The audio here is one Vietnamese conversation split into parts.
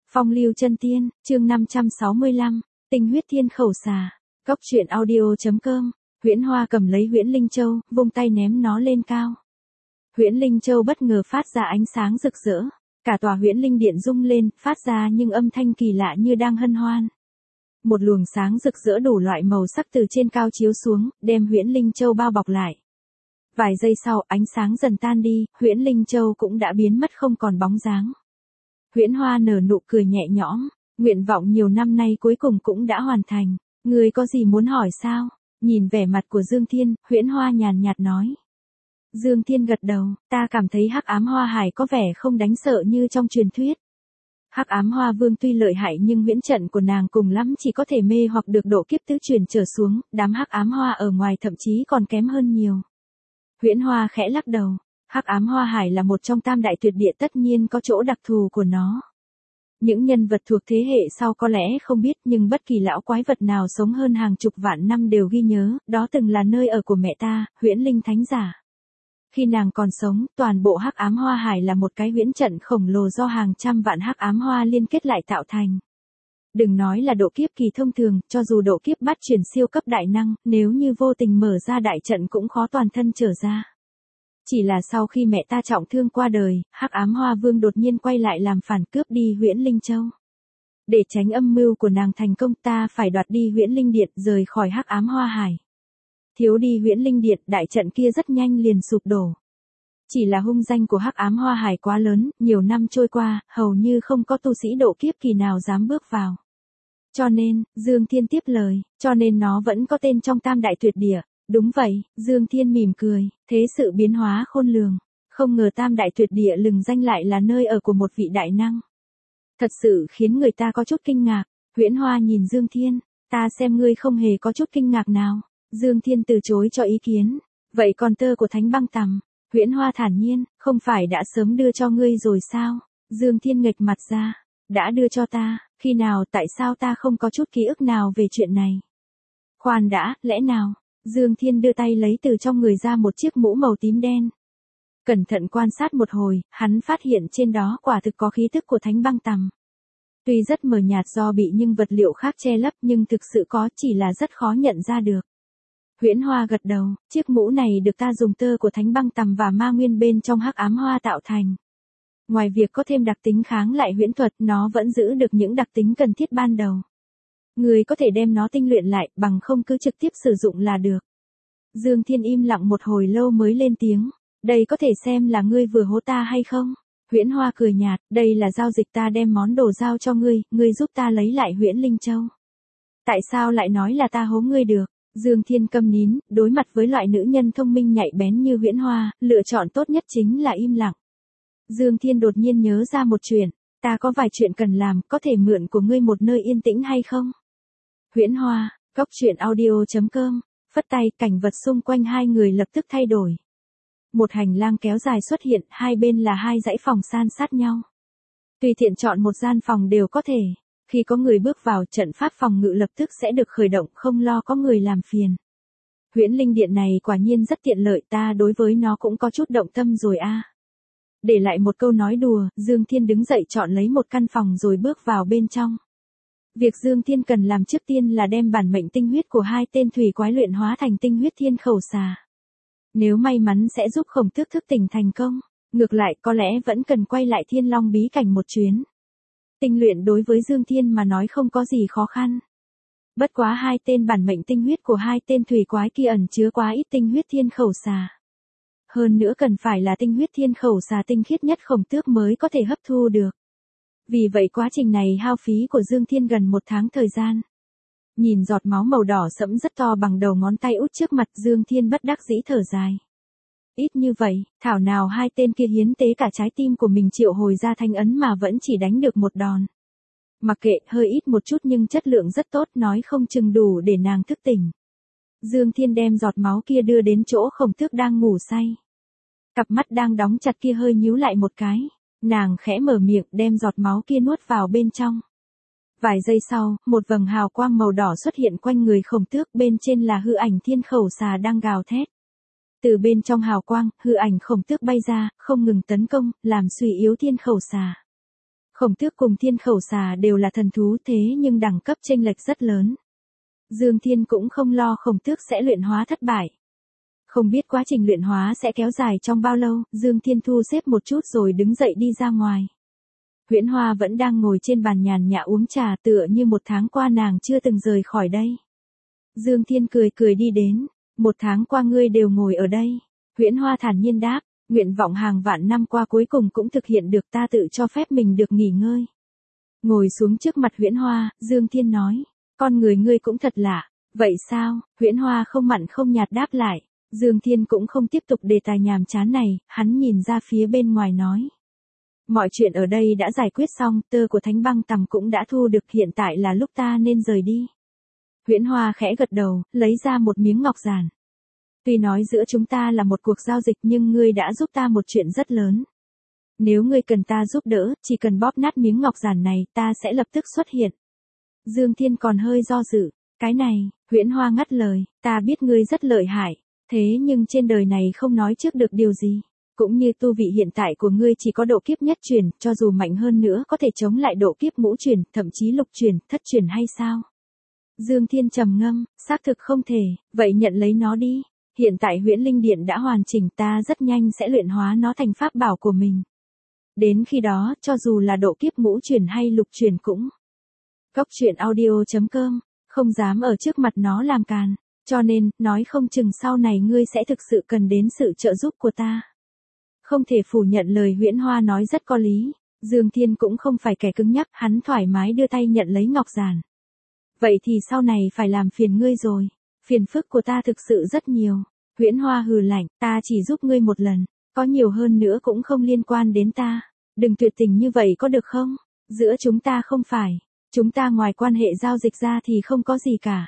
Phong lưu chân tiên, chương 565, tinh huyết thiên khẩu xà. Cốc truyện audio.com. Huyễn Hoa cầm lấy Huyễn Linh Châu, vung tay ném nó lên cao. Huyễn Linh Châu bất ngờ phát ra ánh sáng rực rỡ, cả tòa Huyễn Linh Điện rung lên, phát ra những âm thanh kỳ lạ như đang hân hoan. Một luồng sáng rực rỡ đủ loại màu sắc từ trên cao chiếu xuống, đem Huyễn Linh Châu bao bọc lại. Vài giây sau, ánh sáng dần tan đi, Huyễn Linh Châu cũng đã biến mất không còn bóng dáng. Huyễn Hoa nở nụ cười nhẹ nhõm, nguyện vọng nhiều năm nay cuối cùng cũng đã hoàn thành, ngươi có gì muốn hỏi sao? Nhìn vẻ mặt của Dương Thiên, Huyễn Hoa nhàn nhạt nói. Dương Thiên gật đầu, ta cảm thấy Hắc Ám Hoa Hải có vẻ không đánh sợ như trong truyền thuyết. Hắc Ám Hoa Vương tuy lợi hại nhưng huyễn trận của nàng cùng lắm chỉ có thể mê hoặc được độ kiếp tứ truyền trở xuống, đám Hắc Ám Hoa ở ngoài thậm chí còn kém hơn nhiều. Huyễn Hoa khẽ lắc đầu. Hắc Ám Hoa Hải là một trong tam đại tuyệt địa, tất nhiên có chỗ đặc thù của nó. Những nhân vật thuộc thế hệ sau có lẽ không biết, nhưng bất kỳ lão quái vật nào sống hơn hàng chục vạn năm đều ghi nhớ, đó từng là nơi ở của mẹ ta, Huyễn Linh Thánh Giả. Khi nàng còn sống, toàn bộ Hắc Ám Hoa Hải là một cái huyễn trận khổng lồ do hàng trăm vạn Hắc Ám Hoa liên kết lại tạo thành. Đừng nói là độ kiếp kỳ thông thường, cho dù độ kiếp bát truyền siêu cấp đại năng, nếu như vô tình mở ra đại trận cũng khó toàn thân trở ra. Chỉ là sau khi mẹ ta trọng thương qua đời, Hắc Ám Hoa Vương đột nhiên quay lại làm phản, cướp đi Huyễn Linh Châu. Để tránh âm mưu của nàng thành công, ta phải đoạt đi Huyễn Linh Điện, rời khỏi Hắc Ám Hoa Hải. Thiếu đi Huyễn Linh Điện, đại trận kia rất nhanh liền sụp đổ. Chỉ là hung danh của Hắc Ám Hoa Hải quá lớn, nhiều năm trôi qua, hầu như không có tu sĩ độ kiếp kỳ nào dám bước vào. Cho nên, Dương Thiên tiếp lời, cho nên nó vẫn có tên trong tam đại tuyệt địa. Đúng vậy, Dương Thiên mỉm cười, thế sự biến hóa khôn lường. Không ngờ tam đại tuyệt địa lừng danh lại là nơi ở của một vị đại năng. Thật sự khiến người ta có chút kinh ngạc. Huyễn Hoa nhìn Dương Thiên, ta xem ngươi không hề có chút kinh ngạc nào. Dương Thiên từ chối cho ý kiến. Vậy còn tơ của Thánh Băng Tằm? Huyễn Hoa thản nhiên, không phải đã sớm đưa cho ngươi rồi sao? Dương Thiên nghệch mặt ra, đã đưa cho ta, khi nào, tại sao ta không có chút ký ức nào về chuyện này? Khoan đã, lẽ nào? Dương Thiên đưa tay lấy từ trong người ra một chiếc mũ màu tím đen. Cẩn thận quan sát một hồi, hắn phát hiện trên đó quả thực có khí tức của Thánh Băng Tằm. Tuy rất mờ nhạt do bị những vật liệu khác che lấp nhưng thực sự có, chỉ là rất khó nhận ra được. Huyễn Hoa gật đầu, chiếc mũ này được ta dùng tơ của Thánh Băng Tằm và ma nguyên bên trong Hắc Ám Hoa tạo thành. Ngoài việc có thêm đặc tính kháng lại huyễn thuật, nó vẫn giữ được những đặc tính cần thiết ban đầu. Người có thể đem nó tinh luyện lại, bằng không cứ trực tiếp sử dụng là được. Dương Thiên im lặng một hồi lâu mới lên tiếng. Đây có thể xem là ngươi vừa hố ta hay không? Huyễn Hoa cười nhạt, đây là giao dịch, ta đem món đồ giao cho ngươi, ngươi giúp ta lấy lại Huyễn Linh Châu. Tại sao lại nói là ta hố ngươi được? Dương Thiên câm nín, đối mặt với loại nữ nhân thông minh nhạy bén như Huyễn Hoa, lựa chọn tốt nhất chính là im lặng. Dương Thiên đột nhiên nhớ ra một chuyện, ta có vài chuyện cần làm, có thể mượn của ngươi một nơi yên tĩnh hay không? Huyễn Hoa, Cốc truyện audio.com. Phất tay, cảnh vật xung quanh hai người lập tức thay đổi. Một hành lang kéo dài xuất hiện, hai bên là hai dãy phòng san sát nhau. Tùy tiện chọn một gian phòng đều có thể. Khi có người bước vào, trận pháp phòng ngự lập tức sẽ được khởi động, không lo có người làm phiền. Huyễn Linh Điện này quả nhiên rất tiện lợi, ta đối với nó cũng có chút động tâm rồi a. Để lại một câu nói đùa, Dương Thiên đứng dậy chọn lấy một căn phòng rồi bước vào bên trong. Việc Dương Thiên cần làm trước tiên là đem bản mệnh tinh huyết của hai tên thủy quái luyện hóa thành tinh huyết thiên khẩu xà. Nếu may mắn sẽ giúp Khổng Tước thức tỉnh thành công, ngược lại có lẽ vẫn cần quay lại Thiên Long bí cảnh một chuyến. Tinh luyện đối với Dương Thiên mà nói không có gì khó khăn. Bất quá hai tên bản mệnh tinh huyết của hai tên thủy quái kia ẩn chứa quá ít tinh huyết thiên khẩu xà. Hơn nữa cần phải là tinh huyết thiên khẩu xà tinh khiết nhất Khổng Tước mới có thể hấp thu được. Vì vậy quá trình này hao phí của Dương Thiên gần một tháng thời gian. Nhìn giọt máu màu đỏ sẫm rất to bằng đầu ngón tay út trước mặt, Dương Thiên bất đắc dĩ thở dài. Ít như vậy, thảo nào hai tên kia hiến tế cả trái tim của mình triệu hồi ra thanh ấn mà vẫn chỉ đánh được một đòn. Mặc kệ, hơi ít một chút nhưng chất lượng rất tốt, nói không chừng đủ để nàng thức tỉnh. Dương Thiên đem giọt máu kia đưa đến chỗ Khổng Tước đang ngủ say. Cặp mắt đang đóng chặt kia hơi nhíu lại một cái. Nàng khẽ mở miệng đem giọt máu kia nuốt vào bên trong. Vài giây sau, một vầng hào quang màu đỏ xuất hiện quanh người Khổng Tước, bên trên là hư ảnh thiên khẩu xà đang gào thét. Từ bên trong hào quang, hư ảnh Khổng Tước bay ra, không ngừng tấn công, làm suy yếu thiên khẩu xà. Khổng Tước cùng Thiên Khẩu Xà đều là thần thú thế nhưng đẳng cấp chênh lệch rất lớn. Dương Thiên cũng không lo Khổng Tước sẽ luyện hóa thất bại. Không biết quá trình luyện hóa sẽ kéo dài trong bao lâu, Dương Thiên thu xếp một chút rồi đứng dậy đi ra ngoài. Huyễn Hoa vẫn đang ngồi trên bàn nhàn nhã uống trà, tựa như một tháng qua nàng chưa từng rời khỏi đây. Dương Thiên cười cười đi đến, 1 tháng qua ngươi đều ngồi ở đây. Huyễn Hoa thản nhiên đáp, nguyện vọng hàng vạn năm qua cuối cùng cũng thực hiện được, ta tự cho phép mình được nghỉ ngơi. Ngồi xuống trước mặt Huyễn Hoa, Dương Thiên nói, con người ngươi cũng thật lạ, vậy sao? Huyễn Hoa không mặn không nhạt đáp lại. Dương Thiên cũng không tiếp tục đề tài nhàm chán này, hắn nhìn ra phía bên ngoài nói. Mọi chuyện ở đây đã giải quyết xong, tơ của Thánh Băng Tằm cũng đã thu được, hiện tại là lúc ta nên rời đi. Huyễn Hoa khẽ gật đầu, lấy ra một miếng ngọc giản. Tuy nói giữa chúng ta là một cuộc giao dịch nhưng ngươi đã giúp ta một chuyện rất lớn. Nếu ngươi cần ta giúp đỡ, chỉ cần bóp nát miếng ngọc giản này, ta sẽ lập tức xuất hiện. Dương Thiên còn hơi do dự, cái này, Huyễn Hoa ngắt lời, ta biết ngươi rất lợi hại, thế nhưng trên đời này không nói trước được điều gì. Cũng như tu vị hiện tại của ngươi chỉ có độ kiếp nhất truyền, cho dù mạnh hơn nữa có thể chống lại độ kiếp ngũ truyền, thậm chí lục truyền, thất truyền hay sao? Dương Thiên trầm ngâm, xác thực không thể, vậy nhận lấy nó đi. Hiện tại Huyễn Linh Điện đã hoàn chỉnh, ta rất nhanh sẽ luyện hóa nó thành pháp bảo của mình. Đến khi đó, cho dù là độ kiếp ngũ truyền hay lục truyền cũng. Cốc truyện audio.com, không dám ở trước mặt nó làm càn, cho nên, nói không chừng sau này ngươi sẽ thực sự cần đến sự trợ giúp của ta. Không thể phủ nhận lời Huyễn Hoa nói rất có lý, Dương Thiên cũng không phải kẻ cứng nhắc, hắn thoải mái đưa tay nhận lấy ngọc giản. Vậy thì sau này phải làm phiền ngươi rồi, phiền phức của ta thực sự rất nhiều. Huyễn Hoa hừ lạnh, ta chỉ giúp ngươi một lần, có nhiều hơn nữa cũng không liên quan đến ta. Đừng tuyệt tình như vậy có được không? Giữa chúng ta không phải, chúng ta ngoài quan hệ giao dịch ra thì không có gì cả.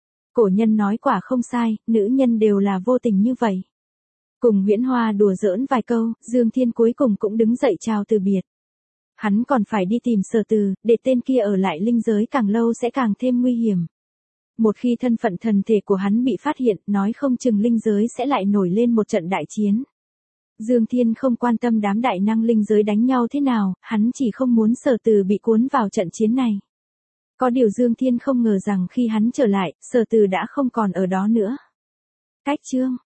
Cổ nhân nói quả không sai, nữ nhân đều là vô tình như vậy. Cùng Huyễn Hoa đùa giỡn vài câu, Dương Thiên cuối cùng cũng đứng dậy chào từ biệt. Hắn còn phải đi tìm Sở Từ, để tên kia ở lại linh giới càng lâu sẽ càng thêm nguy hiểm. Một khi thân phận thần thể của hắn bị phát hiện, nói không chừng linh giới sẽ lại nổi lên một trận đại chiến. Dương Thiên không quan tâm đám đại năng linh giới đánh nhau thế nào, hắn chỉ không muốn Sở Từ bị cuốn vào trận chiến này. Có điều Dương Thiên không ngờ rằng khi hắn trở lại, Sở Từ đã không còn ở đó nữa. Cách chương